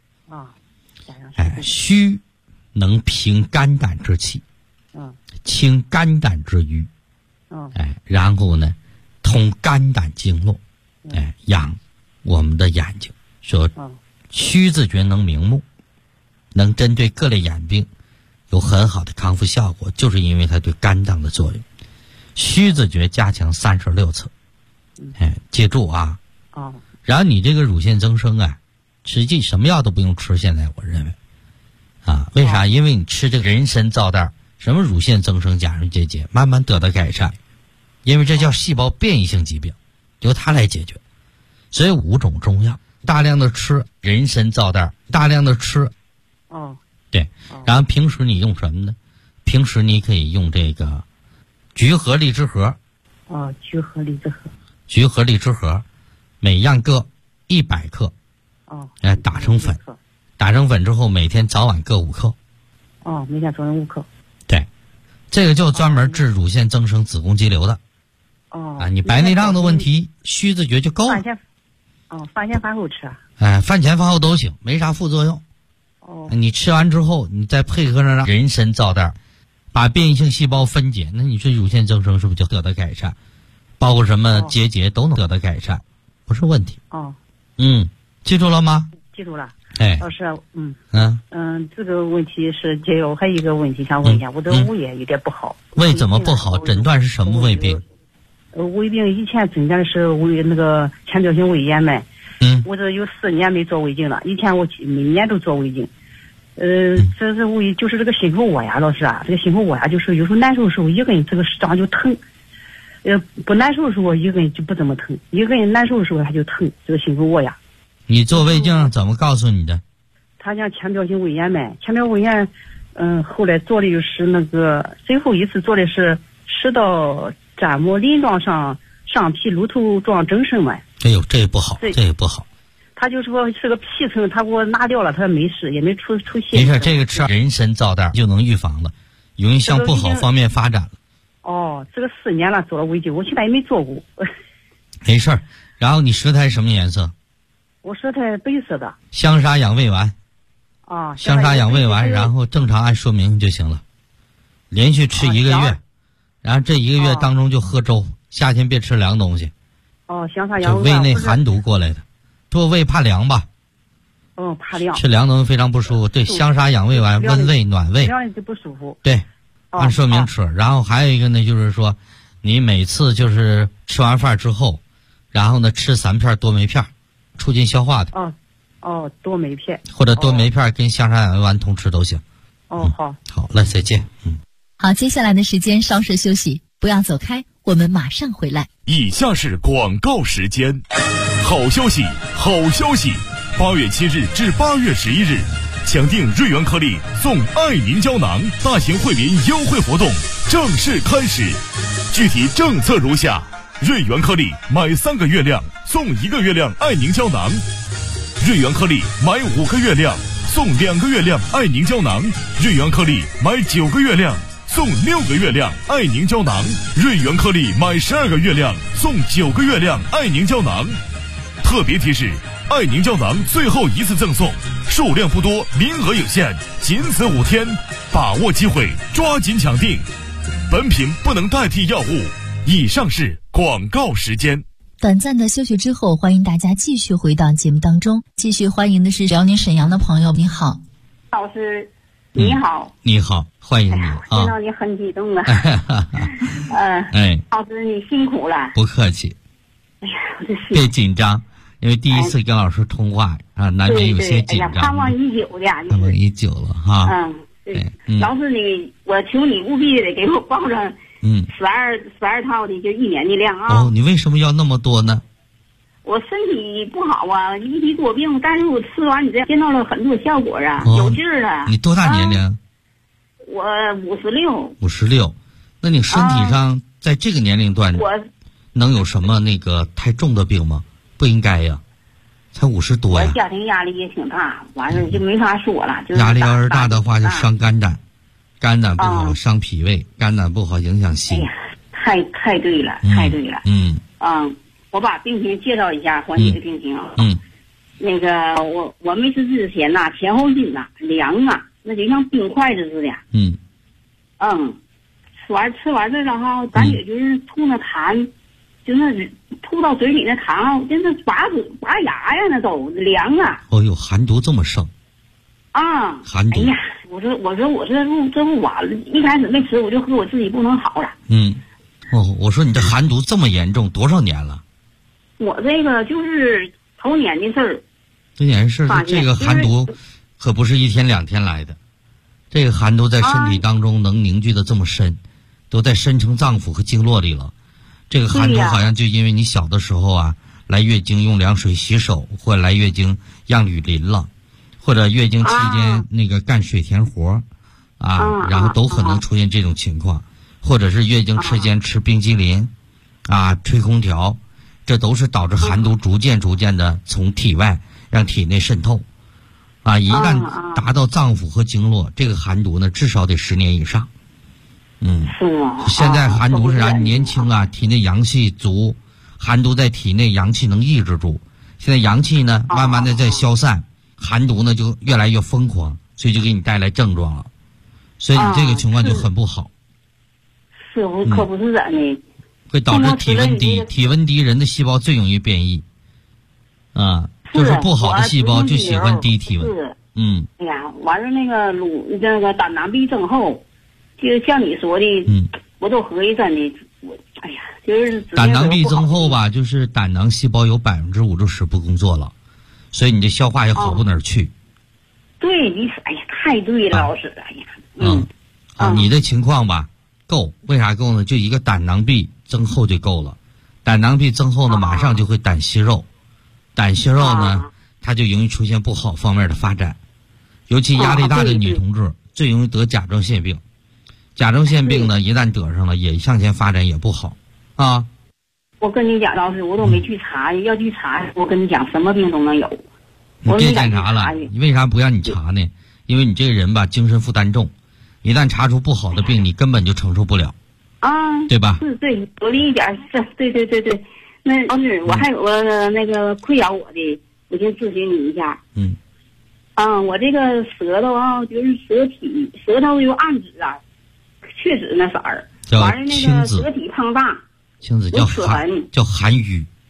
虚能平肝胆之气，清肝胆之瘀，然后呢，通肝胆经络，养我们的眼睛。说虚字诀能明目，能针对各类眼病有很好的康复效果，就是因为它对肝脏的作用。虚字诀加强36次，记住啊。然后你这个乳腺增生实际什么药都不用吃，现在我认为为啥？因为你吃这个人参皂苷，什么乳腺增生、甲状腺结节，慢慢得到改善，因为这叫细胞变异性疾病，由它来解决。所以5种中药大量的吃人参皂苷，大量的吃对。然后平时你用什么呢？平时你可以用这个菊核荔枝核。 菊核荔枝核。 菊核荔枝核，每样各100克。打成粉。打成粉之后，每天早晚各5克。 每天早晚5克。 对，这个就专门治乳腺增生、子宫肌瘤的。你白内障的问题，虚字诀就够了。 饭前饭后吃。 饭前饭后都行，没啥副作用。你吃完之后，你再配合上人参皂苷，把变异性细胞分解，那你说乳腺增生是不是就得到改善？包括什么结节都能得到改善，不是问题。记住了吗？ 记住了。老师，这个问题是我还有一个问题想问一下，我的胃也有点不好。 胃怎么不好？诊断是什么胃病？ 胃病以前诊断是胃那个浅表性胃炎脉。我这有4年没做胃镜了，以前我每年都做胃镜。这是胃就是这个心口窝呀，老师这个心口窝呀，就是有时候难受的时候一个人这个掌就疼，不难受的时候一个人就不怎么疼，一个人难受的时候他就疼，这个心口窝呀。 你做胃镜怎么告诉你的？ 他讲浅表性胃炎脉，浅表胃炎，后来做的就是那个最后一次做的是食道粘膜鳞状上皮乳头状增生脉。 这也不好，这也不好。 他就说是个皮层，他给我拿掉了，他没事，也没出血。 没事，这个吃人参皂苷就能预防了，容易向不好方面发展了。 这个4年了做了胃镜，我现在也没做过。 没事。然后你舌苔什么颜色？ 我舌苔白色的。 香砂养胃丸。香砂养胃丸，然后正常按说明就行了。连续吃1个月，然后这1个月当中就喝粥，夏天别吃凉东西。 香砂养胃丸。 就胃内寒毒过来的，说胃怕凉吧？ 怕凉。 吃凉东西非常不舒服。对，香砂养胃丸温胃暖胃。 凉就不舒服。 对，按说明吃。然后还有一个呢，就是说，你每次就是吃完饭之后，然后呢吃3片多酶片，促进消化的。 多酶片。 或者多酶片跟香砂养胃丸同吃都行。 好。 好了，再见。 好，接下来的时间稍事休息，不要走开，我们马上回来。 以下是广告时间。好消息，好消息！8月7日至8月11日，抢订瑞元颗粒送爱凝胶囊大型惠民优惠活动正式开始。具体政策如下：瑞元颗粒买3个月亮送1个月亮爱凝胶囊；瑞元颗粒买5个月亮送2个月亮爱凝胶囊；瑞元颗粒买9个月亮送6个月亮爱凝胶囊；瑞元颗粒买12个月亮送9个月亮爱凝胶囊。特别提示：爱凝胶囊最后一次赠送，数量不多，名额有限，仅此5天，把握机会，抓紧抢订。本品不能代替药物。以上是广告时间。 短暂的休息之后，欢迎大家继续回到节目当中。继续欢迎的是辽宁沈阳的朋友，你好。 老师，你好。 你好，欢迎你啊！ 听到你很激动了。老师你辛苦了。 不客气。 哎呀，我这是别紧张。因为第一次跟老师通话难免有些紧张。 盼望已久的。 盼望已久了哈。 对。老师我求你务必得给我报上12套的，就1年的量啊。 你为什么要那么多呢？ 我身体不好啊，一体多病，但是我吃完你这见到了很多效果啊，有劲儿了。 你多大年龄？ 我56。 56，那你身体上在这个年龄段，能有什么太重的病吗？不应该呀，才50多呀。 我家庭压力也挺大，完了就没法说了。 压力要是大的话，就伤肝胆，肝胆不好伤脾胃，肝胆不好影响心。 哎呀，太对了，太对了。我把病情介绍一下，缓解的病情啊。那个我没吃之前呐，前后筋呐凉啊，那就像冰块子似的。吃完这了哈，感觉就是吐那痰。就那吐到嘴里那痰，真是拔牙呀，那都凉啊！ 寒毒这么盛啊！ 寒毒！ 哎呀，我说这不完了！一开始没吃，我就和我自己不能好了。 我说你这寒毒这么严重，多少年了？ 我这个就是头年的事儿。 头年事儿，这个寒毒可不是1天2天来的，这个寒毒在身体当中能凝聚的这么深，都在深层脏腑和经络里了。这个寒毒好像就因为你小的时候来月经用凉水洗手，或者来月经让雨淋了，或者月经期间干水田活然后都可能出现这种情况，或者是月经期间吃冰激凌吹空调，这都是导致寒毒逐渐的从体外让体内渗透一旦达到脏腑和经络，这个寒毒呢至少得10年以上。现在寒毒是啥？年轻体内阳气足，寒毒在体内阳气能抑制住。现在阳气呢，慢慢的在消散，寒毒呢就越来越疯狂，所以就给你带来症状了。所以你这个情况就很不好。 是，我可不是人呢。 会导致体温低，体温低人的细胞最容易变异。就是不好的细胞就喜欢低体温。 哎呀，完了那个胆囊壁增厚。就像你说的，我都合计真的，哎呀，就是胆囊壁增厚吧，就是胆囊细胞有5%至10%不工作了，所以你这消化也好不哪儿去。 对，你哎呀，太对了，老师，哎呀， 你的情况吧，够，为啥够呢？就一个胆囊壁增厚就够了，胆囊壁增厚呢，马上就会胆息肉，胆息肉呢，它就容易出现不好方面的发展，尤其压力大的女同志最容易得甲状腺病。甲状腺病呢，一旦得上了，也向前发展也不好啊。 我跟你讲，老师，我都没去查，要去查，我跟你讲，什么病都能有。 你别检查了，为啥不让你查呢？因为你这个人吧，精神负担重，一旦查出不好的病，你根本就承受不了对吧？ 是，对，我理解，是，对。那老师，我还有个困扰我的，我先咨询你一下。我这个舌头就是舌头有暗紫确实那色儿，完了那个舌体胖大， 青紫叫寒瘀。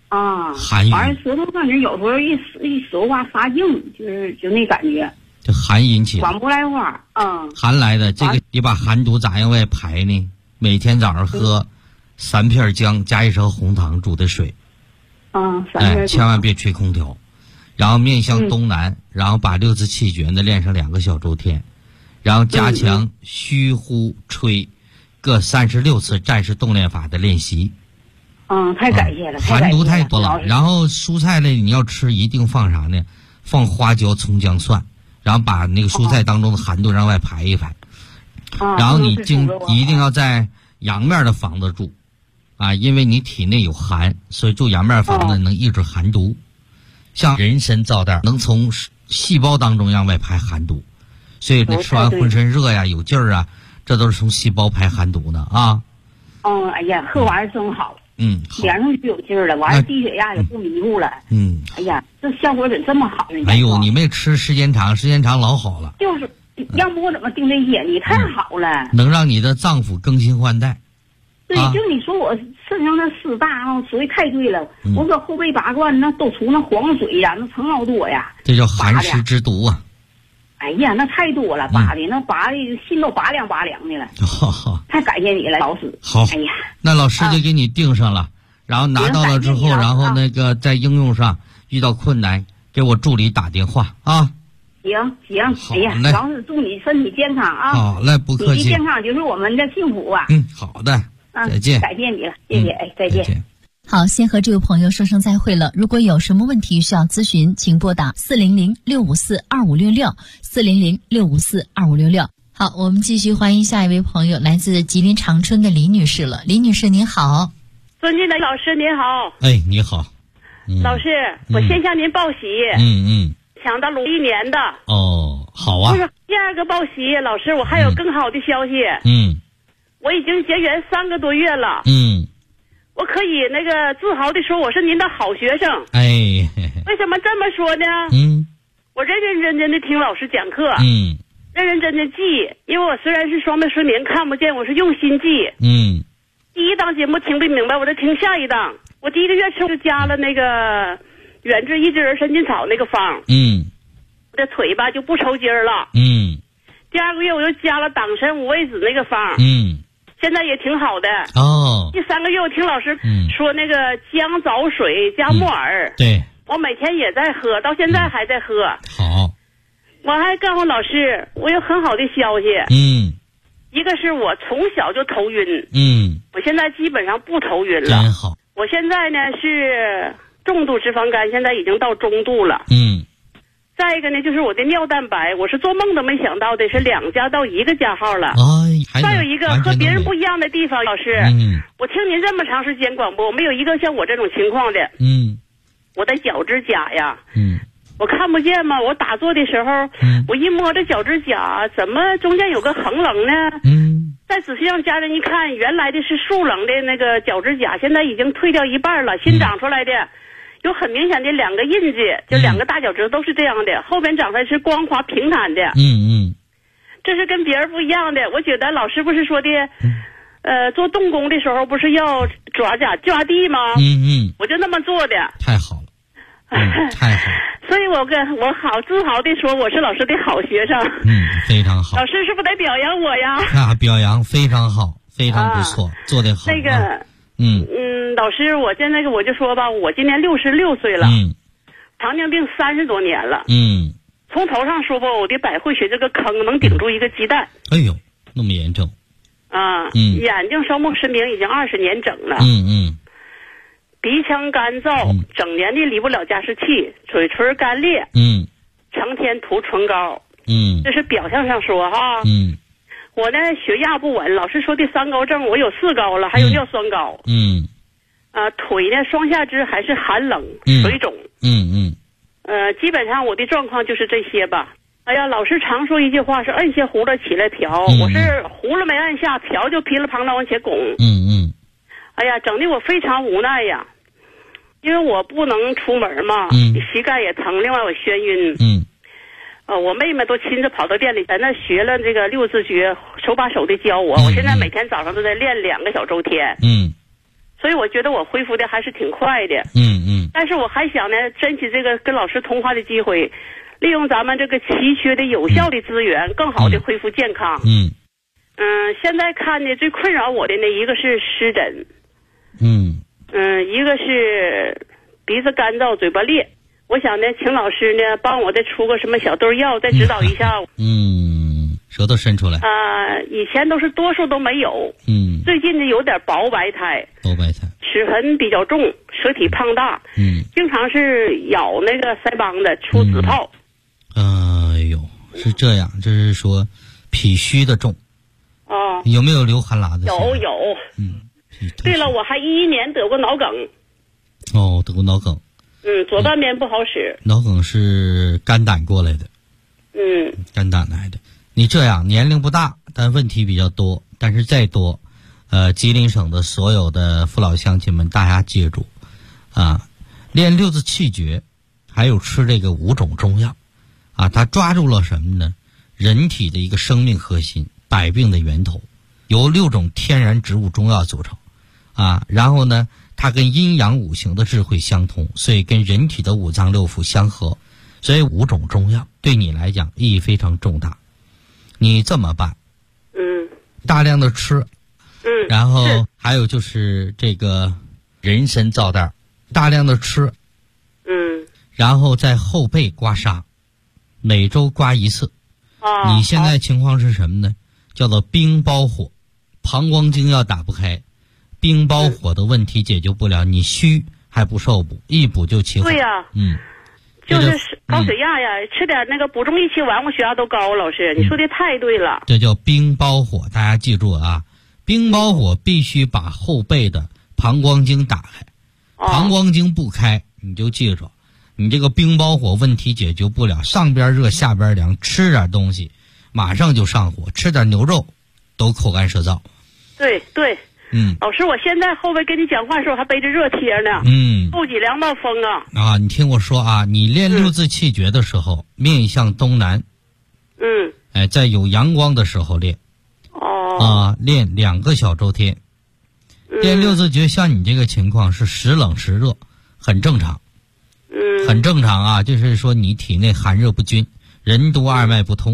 啊， 寒晕。 反正舌头感觉有时候一说话发硬，就那感觉。 这寒引起的。 管不来话。 寒来的这个，你把寒毒咋样外排呢？每天早上喝3片姜加1勺红糖煮的水。千万别吹空调。然后面向东南，然后把6次气诀呢练上2个小周天，然后加强虚呼吹各36次战士动练法的练习。 太感谢了。 寒毒太多了。然后蔬菜类你要吃一定放啥呢？放花椒、葱姜蒜，然后把那个蔬菜当中的寒毒让外排一排。然后你一定要在阳面的房子住，因为你体内有寒，所以住阳面房子能抑制寒毒。像人参皂袋能从细胞当中让外排寒毒，所以吃完浑身热呀、有劲儿啊，这都是从细胞排寒毒的啊。 哎呀，喝完真好。 好。 脸上就有劲儿了，完了低血压也不迷糊了。哎呀，这效果怎这么好呢？ 哎呦，你没吃时间长老好了。 就是，要不我怎么盯这些？你太好了。 能让你的脏腑更新换代。 对，就你说我肾上那湿大说的太对了。我搁后背拔罐那都出那黄水呀，那成老多呀。 这叫寒湿之毒啊！ 哎呀，那太多了，拔的那拔的心都拔凉拔凉的了。太感谢你了，老师。 好， 哎呀， 那老师就给你定上了，然后拿到了之后，然后那个在应用上遇到困难，给我助理打电话啊。 行，哎呀，老师祝你身体健康啊！ 好嘞，不客气。 你的健康就是我们的幸福啊！ 好的。再见， 感谢你了，谢谢，再见。 好，先和这位朋友说声再会了。如果有什么问题需要咨询，请拨打400-654-2566，400-654-2566。好，我们继续欢迎下一位朋友，来自吉林长春的李女士了。李女士您好。 尊敬的老师您好。 你好。 老师，我先向您报喜。抢到了1年的。 好啊。 第2个报喜，老师，我还有更好的消息。我已经结缘3个多月了。我可以那个自豪地说我是您的好学生。为什么这么说呢？我认认真真的听老师讲课。认认真真记，因为我虽然是双目失明看不见，我是用心记。第1档节目听不明白，我就听下一档。我第1个月吃就加了那个远志益智人参菌草那个方。我的腿吧就不抽筋了。第2个月我又加了党参五味子那个方。现在也挺好的。第3个月我听老师说那个姜枣水加木耳。 对， 我每天也在喝，到现在还在喝。 好， 我还告诉老师我有很好的消息。一个是我从小就头晕。我现在基本上不头晕了。 真好。 我现在呢是重度脂肪肝，现在已经到中度了。再一个呢，就是我的尿蛋白，我是做梦都没想到的，是2加到1个加号了。再有一个和别人不一样的地方，老师，我听您这么长时间广播，我没有一个像我这种情况的。我的脚趾甲呀，我看不见嘛，我打坐的时候，我一摸这脚趾甲，怎么中间有个横棱呢？再仔细让家人一看，原来的是竖棱的那个脚趾甲，现在已经退掉1半了，新长出来的。有很明显的2个印记，就2个大脚趾都是这样的，后边长出来是光滑平坦的。这是跟别人不一样的。我觉得老师不是说的，做动工的时候不是要抓地吗？我就那么做的。 太好了，太好了。 所以我好自豪的说我是老师的好学生。 非常好。 老师是不是得表扬我呀？ 表扬非常好，非常不错，做得好。 那个。老师，我现在我就说吧，我今年66岁了。糖尿病30多年了。从头上说吧，我的百会穴这个坑能顶住一个鸡蛋。 哎呦，那么严重。 眼睛双目失明已经20年整了。鼻腔干燥，整年的离不了加湿器，嘴唇干裂。成天涂唇膏。这是表象上说哈。我呢血压不稳，老师说的3高症我有4高了，还有尿酸高。腿呢双下肢还是寒冷水肿。基本上我的状况就是这些吧。哎呀，老师常说一句话是摁下葫芦起来瓢，我是葫芦没按下，瓢就噼里啪啦往前拱。哎呀，整的我非常无奈呀，因为我不能出门嘛，膝盖也疼，另外我眩晕。我妹妹都亲自跑到店里在那学了这个6字诀，手把手的教我。我现在每天早上都在练2个小周天。 所以我觉得我恢复的还是挺快的。但是我还想呢，珍惜这个跟老师通话的机会，利用咱们这个奇缺的有效的资源，更好的恢复健康。现在看呢，最困扰我的呢，一个是湿疹，一个是鼻子干燥、嘴巴裂。我想呢，请老师呢帮我再出个什么小豆药，再指导一下。 舌头伸出来。 以前多数都没有。最近呢有点薄白苔。齿痕比较重，舌体胖大。经常是咬那个腮帮子出紫泡。 是这样，就是说脾虚的重。有没有流汗喇子？ 有。对了，我还11年得过脑梗。 得过脑梗。 左半边不好使。 脑梗是肝胆过来的。肝胆来的。你这样年龄不大，但问题比较多。但是再多，吉林省的所有的父老乡亲们，大家记住，练六字气诀，还有吃这个5种中药，它抓住了什么呢？人体的一个生命核心，百病的源头，由6种天然植物中药组成，然后呢，它跟阴阳五行的智慧相通，所以跟人体的5脏6腑相合，所以5种中药对你来讲意义非常重大。你这么办？大量的吃，然后还有就是这个人参皂袋，大量的吃，然后在后背刮痧，每周刮1次。你现在情况是什么呢？叫做冰包火，膀胱经要打不开，冰包火的问题解决不了，你虚还不受补，一补就起火。 对呀，就是高血压呀，吃点那个补中益气丸，我血压都高。老师，你说的太对了。 这叫冰包火，大家记住啊，冰包火必须把后背的膀胱经打开，膀胱经不开，你就记住，你这个冰包火问题解决不了，上边热下边凉，吃点东西马上就上火，吃点牛肉都口干舌燥。 对。老师，我现在后背跟你讲话的时候还背着热贴呢。后脊梁冒风啊。 你听我说啊，你练6字气诀的时候，面向东南。在有阳光的时候练。练2个小周天。练6字诀，像你这个情况是时冷时热，很正常。很正常啊，就是说你体内寒热不均，任督二脉不通。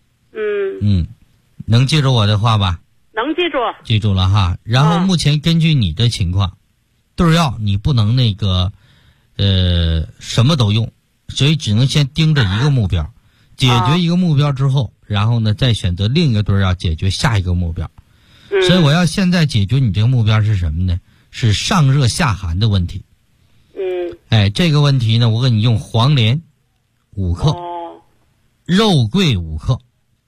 能记住我的话吧？ 能记住。 记住了哈。然后目前根据你的情况，对药你不能那个什么都用，所以只能先盯着一个目标，解决一个目标之后，然后呢再选择另一个对药解决下一个目标。所以我要现在解决你这个目标是什么呢？是上热下寒的问题。这个问题呢，我给你用黄连5克，肉桂5克，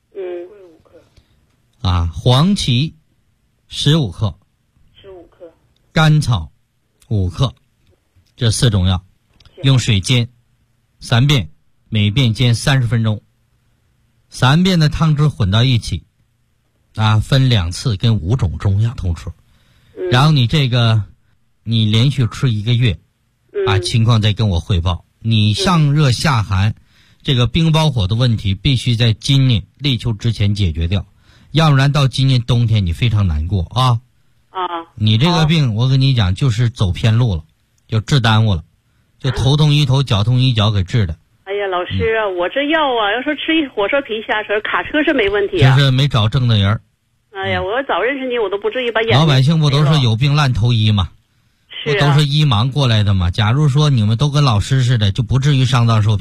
黄芪15克，甘草5克，这4种药，用水煎3遍，每遍煎30分钟，3遍的汤汁混到一起，分2次跟5种中药同吃，然后你这个你连续吃1个月，情况再跟我汇报。你上热下寒，这个冰包火的问题必须在今年立秋之前解决掉，要不然到今年冬天你非常难过啊。你这个病我跟你讲就是走偏路了，就治耽误了，就头痛医头，脚痛医脚给治的。 哎呀，老师啊，我这药要说吃一火车皮下车，卡车是没问题啊。 就是没找正的人。 哎呀，我要早认识你，我都不至于把眼。 老百姓不都是有病烂投医吗？不都是医盲过来的吗？假如说你们都跟老师似的，就不至于上当受骗。